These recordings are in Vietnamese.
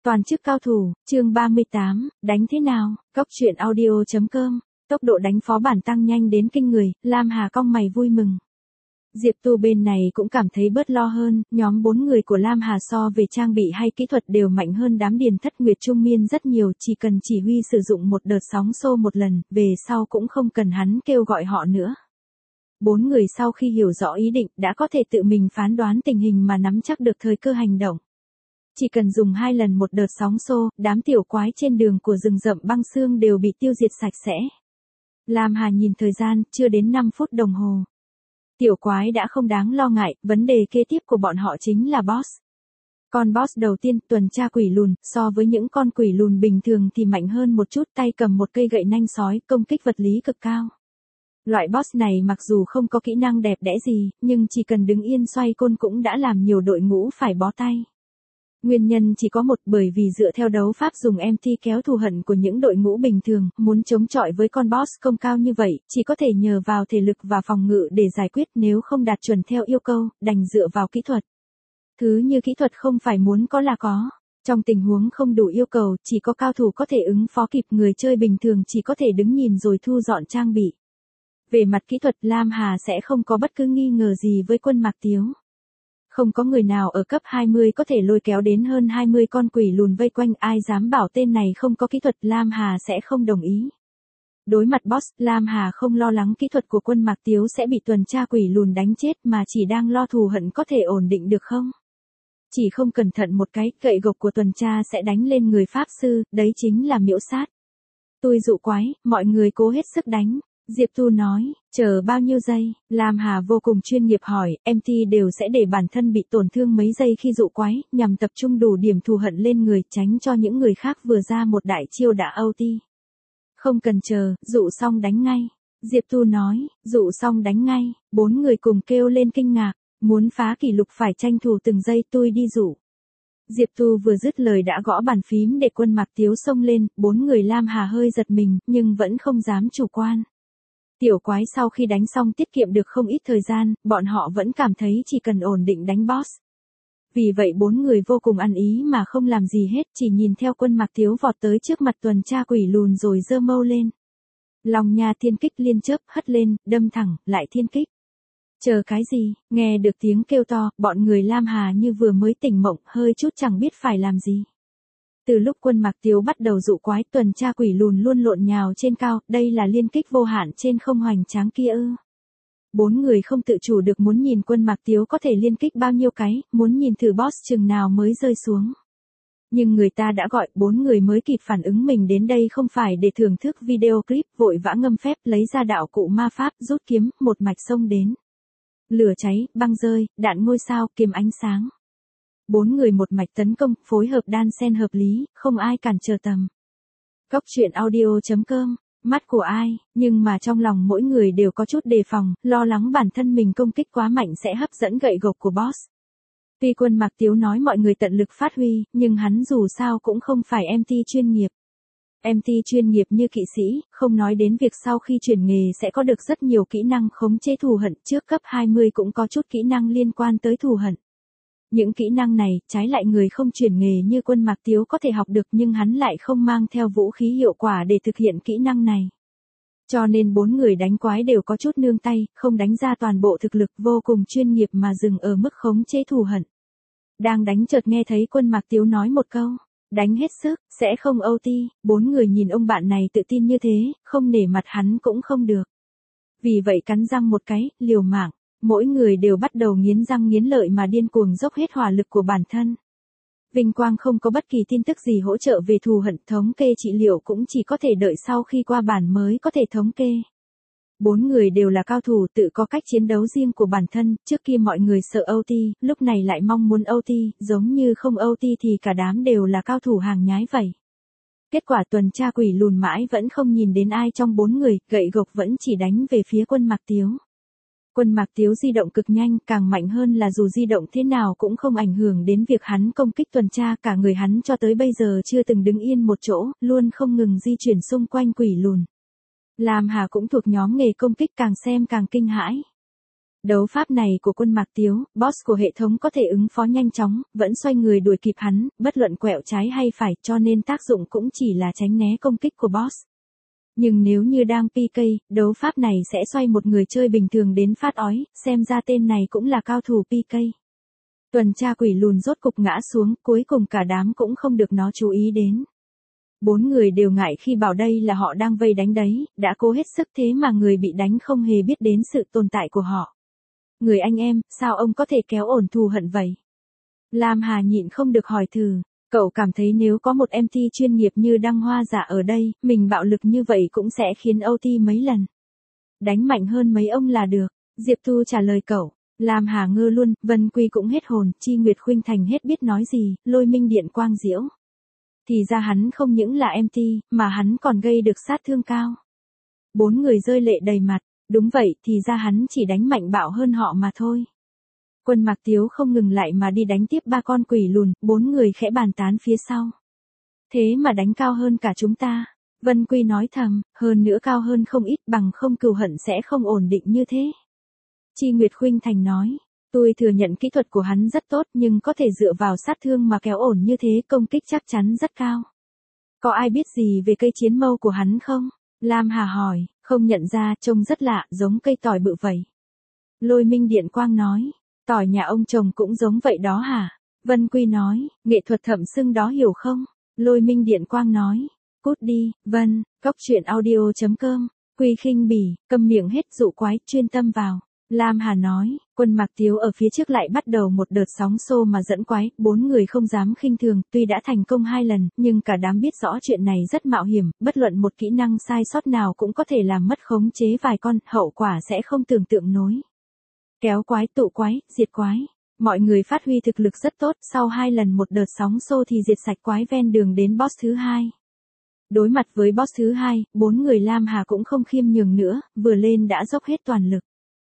Toàn chức cao thủ, chương 38, đánh thế nào, Cốc truyện audio.com, tốc độ đánh phó bản tăng nhanh đến kinh người, Lam Hà cong mày vui mừng. Diệp Tu bên này cũng cảm thấy bớt lo hơn, nhóm 4 người của Lam Hà so về trang bị hay kỹ thuật đều mạnh hơn đám Điền Thất Nguyệt Trung Miên rất nhiều, chỉ cần chỉ huy sử dụng một đợt sóng xô một lần, về sau cũng không cần hắn kêu gọi họ nữa. 4 người sau khi hiểu rõ ý định đã có thể tự mình phán đoán tình hình mà nắm chắc được thời cơ hành động. Chỉ cần dùng 2 lần một đợt sóng xô, đám tiểu quái trên đường của rừng rậm băng xương đều bị tiêu diệt sạch sẽ. Lam Hà nhìn thời gian, chưa đến 5 phút đồng hồ. Tiểu quái đã không đáng lo ngại, vấn đề kế tiếp của bọn họ chính là boss. Con boss đầu tiên, tuần tra quỷ lùn, so với những con quỷ lùn bình thường thì mạnh hơn một chút, tay cầm một cây gậy nanh sói, công kích vật lý cực cao. Loại boss này mặc dù không có kỹ năng đẹp đẽ gì, nhưng chỉ cần đứng yên xoay côn cũng đã làm nhiều đội ngũ phải bó tay. Nguyên nhân chỉ có một, bởi vì dựa theo đấu pháp dùng MT kéo thù hận của những đội ngũ bình thường, muốn chống chọi với con boss công cao như vậy, chỉ có thể nhờ vào thể lực và phòng ngự để giải quyết, nếu không đạt chuẩn theo yêu cầu, đành dựa vào kỹ thuật. Thứ như kỹ thuật không phải muốn có là có. Trong tình huống không đủ yêu cầu, chỉ có cao thủ có thể ứng phó kịp, người chơi bình thường chỉ có thể đứng nhìn rồi thu dọn trang bị. Về mặt kỹ thuật, Lam Hà sẽ không có bất cứ nghi ngờ gì với quân Mạc Tiếu. Không có người nào ở cấp 20 có thể lôi kéo đến hơn 20 con quỷ lùn vây quanh, ai dám bảo tên này không có kỹ thuật, Lam Hà sẽ không đồng ý. Đối mặt boss, Lam Hà không lo lắng kỹ thuật của quân Mạc Tiếu sẽ bị tuần tra quỷ lùn đánh chết mà chỉ đang lo thù hận có thể ổn định được không. Chỉ không cẩn thận một cái, gậy gộc của tuần tra sẽ đánh lên người pháp sư, đấy chính là miễu sát. Tôi dụ quái, mọi người cố hết sức đánh. Diệp Tu nói, chờ bao nhiêu giây, Lam Hà vô cùng chuyên nghiệp hỏi, MT đều sẽ để bản thân bị tổn thương mấy giây khi dụ quái, nhằm tập trung đủ điểm thù hận lên người, tránh cho những người khác vừa ra một đại chiêu đã OT. Không cần chờ, dụ xong đánh ngay. Diệp Tu nói, dụ xong đánh ngay, 4 người cùng kêu lên kinh ngạc, muốn phá kỷ lục phải tranh thủ từng giây, tôi đi dụ. Diệp Tu vừa dứt lời đã gõ bàn phím để quân Mạc Tiếu xông lên, 4 người Lam Hà hơi giật mình, nhưng vẫn không dám chủ quan. Tiểu quái sau khi đánh xong tiết kiệm được không ít thời gian, bọn họ vẫn cảm thấy chỉ cần ổn định đánh boss. Vì vậy 4 người vô cùng ăn ý mà không làm gì hết, chỉ nhìn theo quân Mạc Tiếu vọt tới trước mặt tuần tra quỷ lùn rồi giơ mâu lên. Long nha thiên kích liên chớp, hất lên, đâm thẳng, lại thiên kích. Chờ cái gì, nghe được tiếng kêu to, bọn người Lam Hà như vừa mới tỉnh mộng, hơi chút chẳng biết phải làm gì. Từ lúc quân Mạc Tiếu bắt đầu dụ quái, tuần tra quỷ lùn luôn lộn nhào trên cao, đây là liên kích vô hạn trên không hoành tráng kia ư. 4 người không tự chủ được muốn nhìn quân Mạc Tiếu có thể liên kích bao nhiêu cái, muốn nhìn thử boss chừng nào mới rơi xuống. Nhưng người ta đã gọi, 4 người mới kịp phản ứng mình đến đây không phải để thưởng thức video clip, vội vã ngâm phép lấy ra đạo cụ ma pháp, rút kiếm, một mạch xông đến. Lửa cháy, băng rơi, đạn ngôi sao, kiếm ánh sáng. 4 người một mạch tấn công, phối hợp đan xen hợp lý, không ai cản trở tầm. Cốc truyện audio.com, mắt của ai, nhưng mà trong lòng mỗi người đều có chút đề phòng, lo lắng bản thân mình công kích quá mạnh sẽ hấp dẫn gậy gộc của boss. Tuy quân Mạc Tiếu nói mọi người tận lực phát huy, nhưng hắn dù sao cũng không phải MT chuyên nghiệp. MT chuyên nghiệp như kỵ sĩ, không nói đến việc sau khi chuyển nghề sẽ có được rất nhiều kỹ năng khống chế thù hận, trước cấp 20 cũng có chút kỹ năng liên quan tới thù hận. Những kỹ năng này, trái lại người không chuyển nghề như quân Mạc Tiếu có thể học được, nhưng hắn lại không mang theo vũ khí hiệu quả để thực hiện kỹ năng này. Cho nên 4 người đánh quái đều có chút nương tay, không đánh ra toàn bộ thực lực, vô cùng chuyên nghiệp mà dừng ở mức khống chế thù hận. Đang đánh chợt nghe thấy quân Mạc Tiếu nói một câu, đánh hết sức, sẽ không OT, 4 người nhìn ông bạn này tự tin như thế, không nể mặt hắn cũng không được. Vì vậy cắn răng một cái, liều mạng. Mỗi người đều bắt đầu nghiến răng nghiến lợi mà điên cuồng dốc hết hỏa lực của bản thân. Vinh quang không có bất kỳ tin tức gì hỗ trợ về thù hận, thống kê trị liệu cũng chỉ có thể đợi sau khi qua bản mới có thể thống kê. 4 người đều là cao thủ, tự có cách chiến đấu riêng của bản thân, trước kia mọi người sợ OT, lúc này lại mong muốn OT, giống như không OT thì cả đám đều là cao thủ hàng nhái vậy. Kết quả tuần tra quỷ lùn mãi vẫn không nhìn đến ai trong 4 người, gậy gộc vẫn chỉ đánh về phía quân Mạc Tiếu. Quân Mạc Tiếu di động cực nhanh, càng mạnh hơn là dù di động thế nào cũng không ảnh hưởng đến việc hắn công kích tuần tra, cả người hắn cho tới bây giờ chưa từng đứng yên một chỗ, luôn không ngừng di chuyển xung quanh quỷ lùn. Lam Hà cũng thuộc nhóm nghề công kích, càng xem càng kinh hãi. Đấu pháp này của Quân Mạc Tiếu, boss của hệ thống có thể ứng phó nhanh chóng, vẫn xoay người đuổi kịp hắn, bất luận quẹo trái hay phải, cho nên tác dụng cũng chỉ là tránh né công kích của boss. Nhưng nếu như đang PK, đấu pháp này sẽ xoay một người chơi bình thường đến phát ói, xem ra tên này cũng là cao thủ PK. Tuần tra quỷ lùn rốt cục ngã xuống, cuối cùng cả đám cũng không được nó chú ý đến. 4 người đều ngại khi bảo đây là họ đang vây đánh đấy, đã cố hết sức thế mà người bị đánh không hề biết đến sự tồn tại của họ. Người anh em, sao ông có thể kéo ổn thù hận vậy? Lam Hà nhịn không được hỏi thử, cậu cảm thấy nếu có một MT chuyên nghiệp như Đăng Hoa Giả ở đây, mình bạo lực như vậy cũng sẽ khiến OT mấy lần. Đánh mạnh hơn mấy ông là được, Diệp Thu trả lời cậu. Lam Hà ngơ luôn, Vân Quy cũng hết hồn, Chi Nguyệt Khuynh Thành hết biết nói gì, Lôi Minh Điện Quang Diễu. Thì ra hắn không những là MT, mà hắn còn gây được sát thương cao. 4 người rơi lệ đầy mặt, đúng vậy, thì ra hắn chỉ đánh mạnh bạo hơn họ mà thôi. Quân Mạc Tiếu không ngừng lại mà đi đánh tiếp 3 con quỷ lùn, 4 người khẽ bàn tán phía sau. Thế mà đánh cao hơn cả chúng ta. Vân Quy nói thầm, hơn nữa cao hơn không ít, bằng không cừu hận sẽ không ổn định như thế. Chi Nguyệt Khuynh Thành nói, tôi thừa nhận kỹ thuật của hắn rất tốt nhưng có thể dựa vào sát thương mà kéo ổn như thế công kích chắc chắn rất cao. Có ai biết gì về cây chiến mâu của hắn không? Lam Hà hỏi, không nhận ra, trông rất lạ, giống cây tỏi bự vậy. Lôi Minh Điện Quang nói, tỏi nhà ông trồng cũng giống vậy đó hả? Vân Quy nói, nghệ thuật thẩm xưng đó hiểu không? Lôi Minh Điện Quang nói, cút đi, Vân, cóc truyện audio.com, Quy khinh bỉ, câm miệng hết dụ quái, chuyên tâm vào. Lam Hà nói, Quân Mạc Tiếu ở phía trước lại bắt đầu một đợt sóng xô mà dẫn quái, 4 người không dám khinh thường, tuy đã thành công 2 lần, nhưng cả đám biết rõ chuyện này rất mạo hiểm, bất luận một kỹ năng sai sót nào cũng có thể làm mất khống chế vài con, hậu quả sẽ không tưởng tượng nổi. Kéo quái, tụ quái, diệt quái. Mọi người phát huy thực lực rất tốt, sau 2 lần một đợt sóng xô thì diệt sạch quái ven đường đến boss thứ 2. Đối mặt với boss thứ 2, 4 người Lam Hà cũng không khiêm nhường nữa, vừa lên đã dốc hết toàn lực.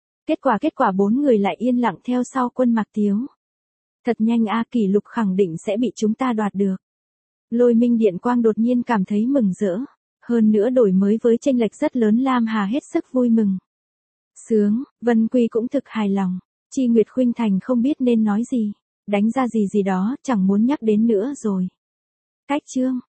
Kết quả 4 người lại yên lặng theo sau Quân Mạc Tiếu. Thật nhanh a, kỷ lục khẳng định sẽ bị chúng ta đoạt được. Lôi Minh Điện Quang đột nhiên cảm thấy mừng rỡ. Hơn nữa đổi mới với chênh lệch rất lớn, Lam Hà hết sức vui mừng. Sướng, Vân Quy cũng thực hài lòng. Chi Nguyệt Khuynh Thành không biết nên nói gì. Đánh ra gì đó, chẳng muốn nhắc đến nữa rồi. Cách chương.